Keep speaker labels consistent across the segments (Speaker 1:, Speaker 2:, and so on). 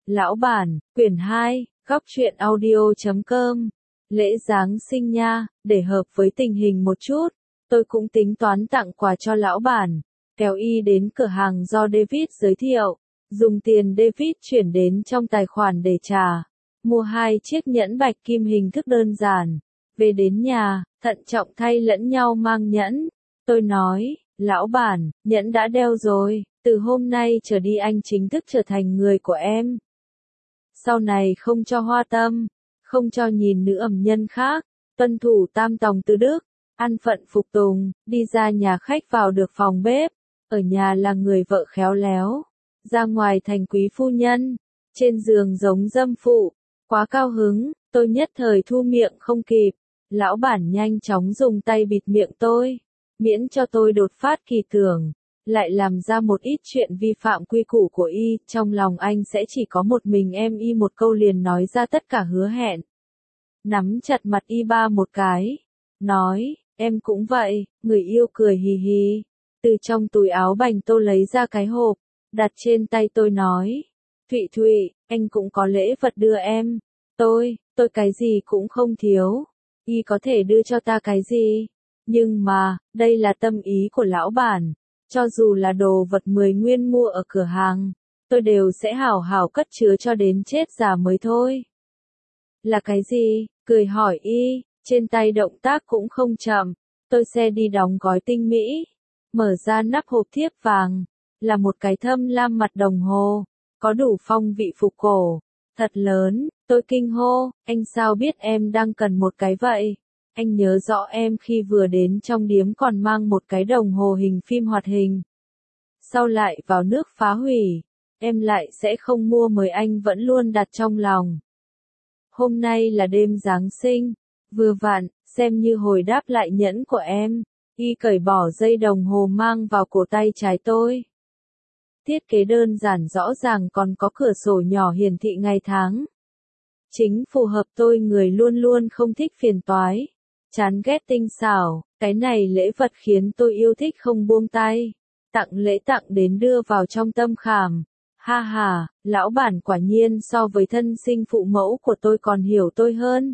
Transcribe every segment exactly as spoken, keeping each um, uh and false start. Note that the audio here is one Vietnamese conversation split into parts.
Speaker 1: Lão bản, quyển hai, góc truyện audio chấm com. Lễ Giáng sinh nha, để hợp với tình hình một chút, tôi cũng tính toán tặng quà cho lão bản, kéo y đến cửa hàng do David giới thiệu, dùng tiền David chuyển đến trong tài khoản để trả, mua hai chiếc nhẫn bạch kim hình thức đơn giản, về đến nhà, thận trọng thay lẫn nhau mang nhẫn, tôi nói, lão bản, nhẫn đã đeo rồi, từ hôm nay trở đi anh chính thức trở thành người của em. Sau này không cho hoa tâm, không cho nhìn nữ ẩm nhân khác, tuân thủ tam tòng tứ đức, ăn phận phục tùng, đi ra nhà khách vào được phòng bếp, ở nhà là người vợ khéo léo, ra ngoài thành quý phu nhân, trên giường giống dâm phụ, quá cao hứng, tôi nhất thời thu miệng không kịp, lão bản nhanh chóng dùng tay bịt miệng tôi, miễn cho tôi đột phát kỳ tưởng. Lại làm ra một ít chuyện vi phạm quy củ của y, trong lòng anh sẽ chỉ có một mình em y một câu liền nói ra tất cả hứa hẹn. Nắm chặt mặt y ba một cái, nói, em cũng vậy, người yêu cười hì hì, từ trong túi áo bành tô lấy ra cái hộp, đặt trên tay tôi nói, Thụy Thụy, anh cũng có lễ vật đưa em, tôi, tôi cái gì cũng không thiếu, y có thể đưa cho ta cái gì, nhưng mà, đây là tâm ý của lão bản. Cho dù là đồ vật mười nguyên mua ở cửa hàng, tôi đều sẽ hảo hảo cất chứa cho đến chết già mới thôi. Là cái gì? Cười hỏi y, trên tay động tác cũng không chậm, tôi xe đi đóng gói tinh mỹ, mở ra nắp hộp thiếp vàng, là một cái thâm lam mặt đồng hồ, có đủ phong vị phục cổ, thật lớn, tôi kinh hô, anh sao biết em đang cần một cái vậy? Anh nhớ rõ em khi vừa đến trong điếm còn mang một cái đồng hồ hình phim hoạt hình. Sau lại vào nước phá hủy, em lại sẽ không mua mời anh vẫn luôn đặt trong lòng. Hôm nay là đêm Giáng sinh, vừa vặn, xem như hồi đáp lại nhẫn của em, y cởi bỏ dây đồng hồ mang vào cổ tay trái tôi. Thiết kế đơn giản rõ ràng còn có cửa sổ nhỏ hiển thị ngày tháng. Chính phù hợp tôi người luôn luôn không thích phiền toái. Chán ghét tinh xảo, cái này lễ vật khiến tôi yêu thích không buông tay. Tặng lễ tặng đến đưa vào trong tâm khảm. Ha ha, lão bản quả nhiên so với thân sinh phụ mẫu của tôi còn hiểu tôi hơn.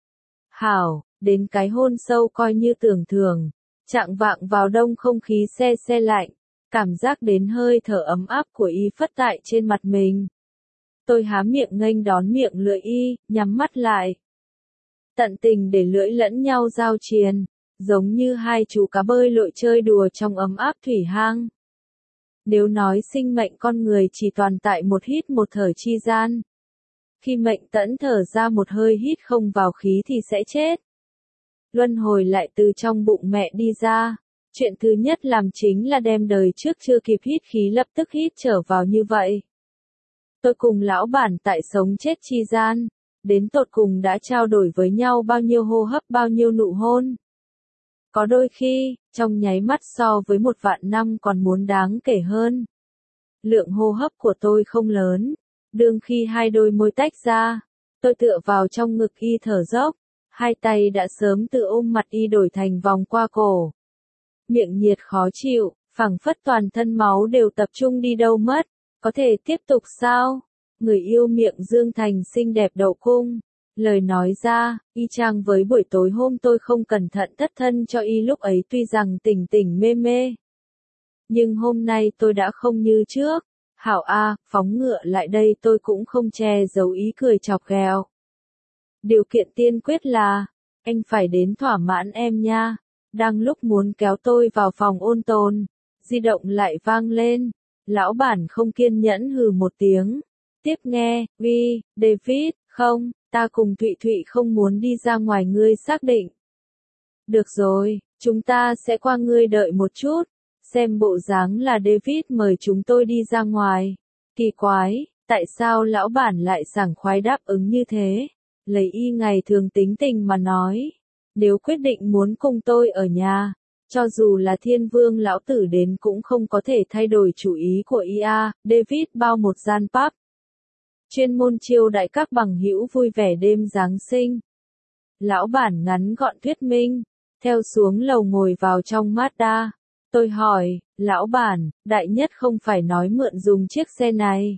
Speaker 1: Hảo, đến cái hôn sâu coi như tưởng thường. Chạng vạng vào đông không khí se se lạnh. Cảm giác đến hơi thở ấm áp của y phất tại trên mặt mình. Tôi há miệng nghênh đón miệng lưỡi y, nhắm mắt lại. Tận tình để lưỡi lẫn nhau giao triền, giống như hai chú cá bơi lội chơi đùa trong ấm áp thủy hang. Nếu nói sinh mệnh con người chỉ toàn tại một hít một thở chi gian. Khi mệnh tẫn thở ra một hơi hít không vào khí thì sẽ chết. Luân hồi lại từ trong bụng mẹ đi ra. Chuyện thứ nhất làm chính là đem đời trước chưa kịp hít khí lập tức hít trở vào như vậy. Tôi cùng lão bản tại sống chết chi gian. Đến tột cùng đã trao đổi với nhau bao nhiêu hô hấp bao nhiêu nụ hôn. Có đôi khi, trong nháy mắt so với một vạn năm còn muốn đáng kể hơn. Lượng hô hấp của tôi không lớn. Đương khi hai đôi môi tách ra, tôi tựa vào trong ngực y thở dốc. Hai tay đã sớm tự ôm mặt y đổi thành vòng qua cổ. Miệng nhiệt khó chịu, phảng phất toàn thân máu đều tập trung đi đâu mất. Có thể tiếp tục sao? Người yêu miệng dương thành xinh đẹp đậu cung, lời nói ra, y chang với buổi tối hôm tôi không cẩn thận thất thân cho y lúc ấy tuy rằng tỉnh tỉnh mê mê. Nhưng hôm nay tôi đã không như trước, hảo a, phóng ngựa lại đây tôi cũng không che giấu ý cười chọc ghẹo. Điều kiện tiên quyết là, anh phải đến thỏa mãn em nha, đang lúc muốn kéo tôi vào phòng ôn tồn, di động lại vang lên, lão bản không kiên nhẫn hừ một tiếng. Tiếp nghe, vi, David, không, ta cùng Thụy Thụy không muốn đi ra ngoài ngươi xác định. Được rồi, chúng ta sẽ qua ngươi đợi một chút, xem bộ dáng là David mời chúng tôi đi ra ngoài. Kỳ quái, tại sao lão bản lại sảng khoái đáp ứng như thế? Lấy y ngày thường tính tình mà nói, nếu quyết định muốn cùng tôi ở nhà, cho dù là thiên vương lão tử đến cũng không có thể thay đổi chủ ý của y a. David bao một gian pub. Chuyên môn chiêu đãi các bằng hữu vui vẻ đêm Giáng sinh. Lão bản ngắn gọn thuyết minh, theo xuống lầu ngồi vào trong Mazda. Tôi hỏi, lão bản, đại nhất không phải nói mượn dùng chiếc xe này.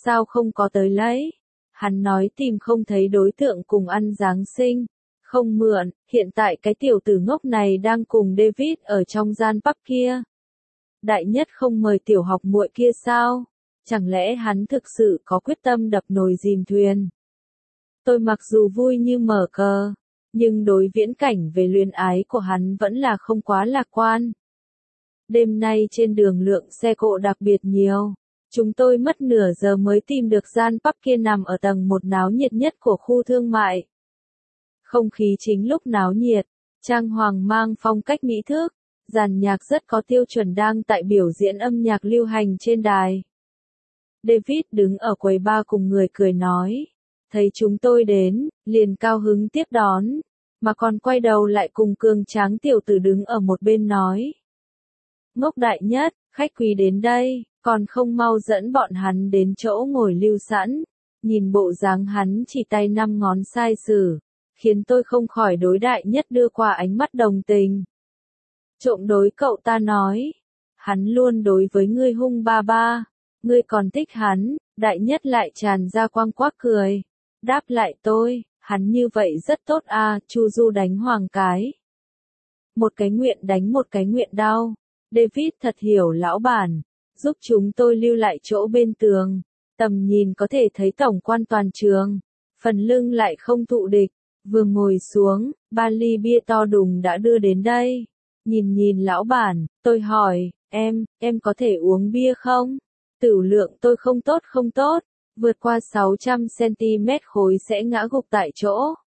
Speaker 1: sao không có tới lấy? Hắn nói tìm không thấy đối tượng cùng ăn Giáng sinh. Không mượn, hiện tại cái tiểu tử ngốc này đang cùng David ở trong gian pub kia. Đại nhất không mời tiểu học muội kia sao? Chẳng lẽ hắn thực sự có quyết tâm đập nồi dìm thuyền? Tôi mặc dù vui như mở cờ, nhưng đối viễn cảnh về luyến ái của hắn vẫn là không quá lạc quan. Đêm nay trên đường lượng xe cộ đặc biệt nhiều. Chúng tôi mất nửa giờ mới tìm được gian pub kia nằm ở tầng một náo nhiệt nhất của khu thương mại. Không khí chính lúc náo nhiệt, trang hoàng mang phong cách mỹ thức, dàn nhạc rất có tiêu chuẩn đang tại biểu diễn âm nhạc lưu hành trên đài. David đứng ở quầy bar cùng người cười nói, thấy chúng tôi đến, liền cao hứng tiếp đón, mà còn quay đầu lại cùng cường tráng tiểu tử đứng ở một bên nói. Ngốc đại nhất, khách quý đến đây, còn không mau dẫn bọn hắn đến chỗ ngồi lưu sẵn, nhìn bộ dáng hắn chỉ tay năm ngón sai sử, khiến tôi không khỏi đối đại nhất đưa qua ánh mắt đồng tình. Trộm đối cậu ta nói, hắn luôn đối với ngươi hung ba ba, ngươi còn thích hắn, đại nhất lại tràn ra quang quác cười, đáp lại tôi, hắn như vậy rất tốt à, Chu Du đánh hoàng cái. Một cái nguyện đánh một cái nguyện đau, David thật hiểu lão bản, giúp chúng tôi lưu lại chỗ bên tường, tầm nhìn có thể thấy tổng quan toàn trường, phần lưng lại không thụ địch, vừa ngồi xuống, ba ly bia to đùng đã đưa đến đây. Nhìn nhìn lão bản, tôi hỏi, em, em có thể uống bia không? Tửu lượng tôi không tốt không tốt, vượt qua sáu trăm xăng-ti-mét khối sẽ ngã gục tại chỗ.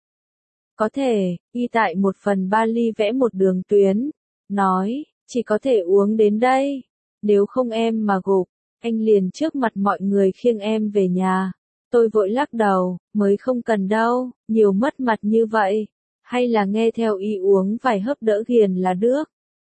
Speaker 1: Có thể, y tại một phần ba ly vẽ một đường tuyến, nói, chỉ có thể uống đến đây, nếu không em mà gục, anh liền trước mặt mọi người khiêng em về nhà. Tôi vội lắc đầu, mới không cần đâu, nhiều mất mặt như vậy, hay là nghe theo y uống vài hớp đỡ ghiền là được.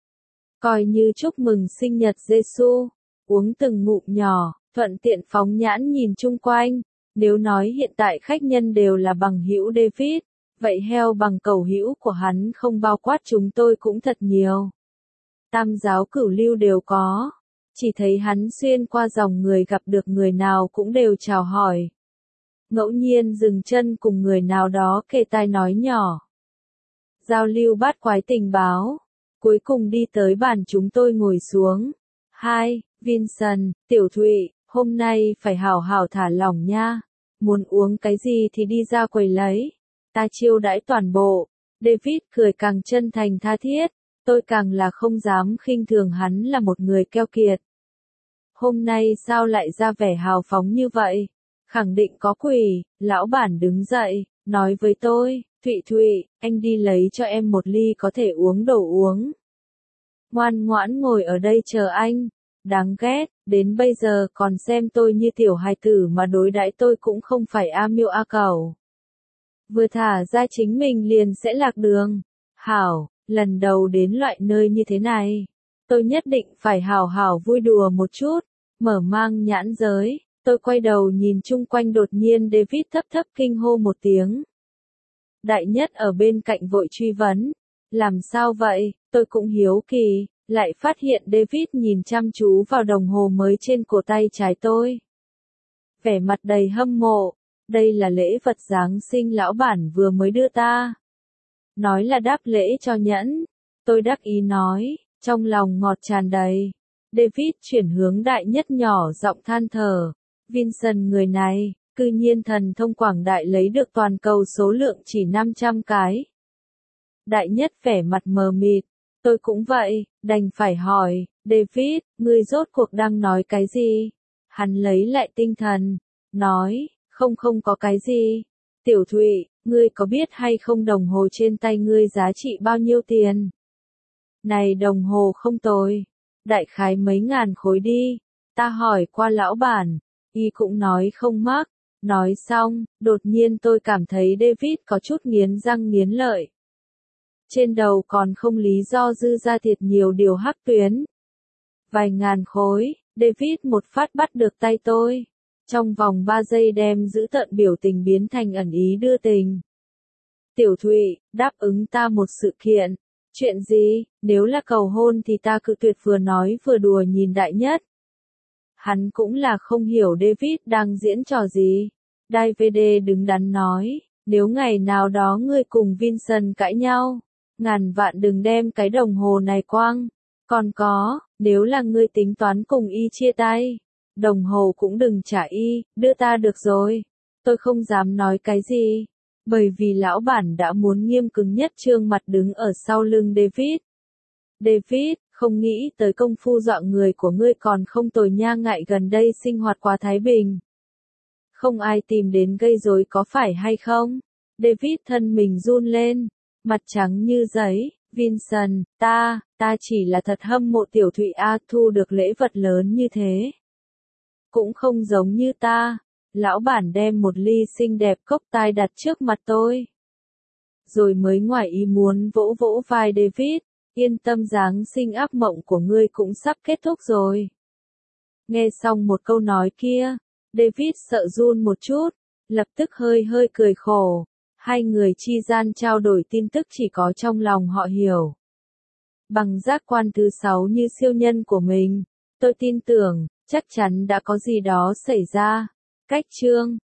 Speaker 1: Coi như chúc mừng sinh nhật Giêsu, uống từng ngụm nhỏ, thuận tiện phóng nhãn nhìn chung quanh, nếu nói hiện tại khách nhân đều là bằng hữu David, vậy heo bằng cầu hữu của hắn không bao quát chúng tôi cũng thật nhiều. Tam giáo cửu lưu đều có, chỉ thấy hắn xuyên qua dòng người gặp được người nào cũng đều chào hỏi. Ngẫu nhiên dừng chân cùng người nào đó kề tai nói nhỏ. Giao lưu bát quái tình báo, cuối cùng đi tới bàn chúng tôi ngồi xuống. Hai, Vincent, Tiểu Thụy, hôm nay phải hảo hảo thả lỏng nha. Muốn uống cái gì thì đi ra quầy lấy. Ta chiêu đãi toàn bộ. David cười càng chân thành tha thiết. Tôi càng là không dám khinh thường hắn là một người keo kiệt. Hôm nay sao lại ra vẻ hào phóng như vậy? Khẳng định có quỷ. Lão bản đứng dậy, nói với tôi, Thụy Thụy, anh đi lấy cho em một ly có thể uống đồ uống. Ngoan ngoãn ngồi ở đây chờ anh. Đáng ghét, đến bây giờ còn xem tôi như tiểu hài tử mà đối đãi tôi cũng không phải a miêu a cẩu. Vừa thả ra chính mình liền sẽ lạc đường. Hảo, lần đầu đến loại nơi như thế này, tôi nhất định phải hảo hảo vui đùa một chút, mở mang nhãn giới. Tôi quay đầu nhìn chung quanh đột nhiên David thấp thấp kinh hô một tiếng. Đại nhất ở bên cạnh vội truy vấn. Làm sao vậy? Tôi cũng hiếu kỳ, lại phát hiện David nhìn chăm chú vào đồng hồ mới trên cổ tay trái tôi. Vẻ mặt đầy hâm mộ. Đây là lễ vật Giáng sinh lão bản vừa mới đưa ta. Nói là đáp lễ cho nhẫn. Tôi đắc ý nói, trong lòng ngọt tràn đầy. David chuyển hướng đại nhất nhỏ giọng than thở. Vincent người này, cư nhiên thần thông quảng đại lấy được toàn cầu số lượng chỉ năm trăm cái. Đại nhất vẻ mặt mờ mịt, tôi cũng vậy, đành phải hỏi, David, ngươi rốt cuộc đang nói cái gì? Hắn lấy lại tinh thần, nói, không không có cái gì. Tiểu Thụy, ngươi có biết hay không đồng hồ trên tay ngươi giá trị bao nhiêu tiền? Này đồng hồ không tồi, đại khái mấy ngàn khối đi. Ta hỏi qua lão bản, y cũng nói không mắc. Nói xong, đột nhiên tôi cảm thấy David có chút nghiến răng nghiến lợi. Trên đầu còn không lý do dư ra thiệt nhiều điều hắc tuyến. Vài ngàn khối, David một phát bắt được tay tôi. Trong vòng ba giây đem giữ tợn biểu tình biến thành ẩn ý đưa tình. Tiểu Thụy, đáp ứng ta một sự kiện. Chuyện gì? Nếu là cầu hôn thì ta cự tuyệt vừa nói vừa đùa nhìn đại nhất. Hắn cũng là không hiểu David đang diễn trò gì. Davide đứng đắn nói, nếu ngày nào đó ngươi cùng Vincent cãi nhau, ngàn vạn đừng đem cái đồng hồ này quăng. Còn có, nếu là ngươi tính toán cùng y chia tay, đồng hồ cũng đừng trả y, đưa ta được rồi. Tôi không dám nói cái gì, bởi vì lão bản đã muốn nghiêm cứng nhất trương mặt đứng ở sau lưng David. David, không nghĩ tới công phu dọa người của ngươi còn không tồi nha, ngại gần đây sinh hoạt quá thái bình. Không ai tìm đến gây rối có phải hay không? David thân mình run lên, mặt trắng như giấy. Vincent, ta, ta chỉ là thật hâm mộ tiểu Thụy A thu được lễ vật lớn như thế. Cũng không giống như ta. Lão bản đem một ly xinh đẹp cốc tai đặt trước mặt tôi. Rồi mới ngoài ý muốn vỗ vỗ vai David, yên tâm, Giáng sinh ác mộng của ngươi cũng sắp kết thúc rồi. Nghe xong một câu nói kia, David sợ run một chút, lập tức hơi hơi cười khổ. Hai người chi gian trao đổi tin tức chỉ có trong lòng họ hiểu. Bằng giác quan thứ sáu như siêu nhân của mình, tôi tin tưởng, chắc chắn đã có gì đó xảy ra. Cách chương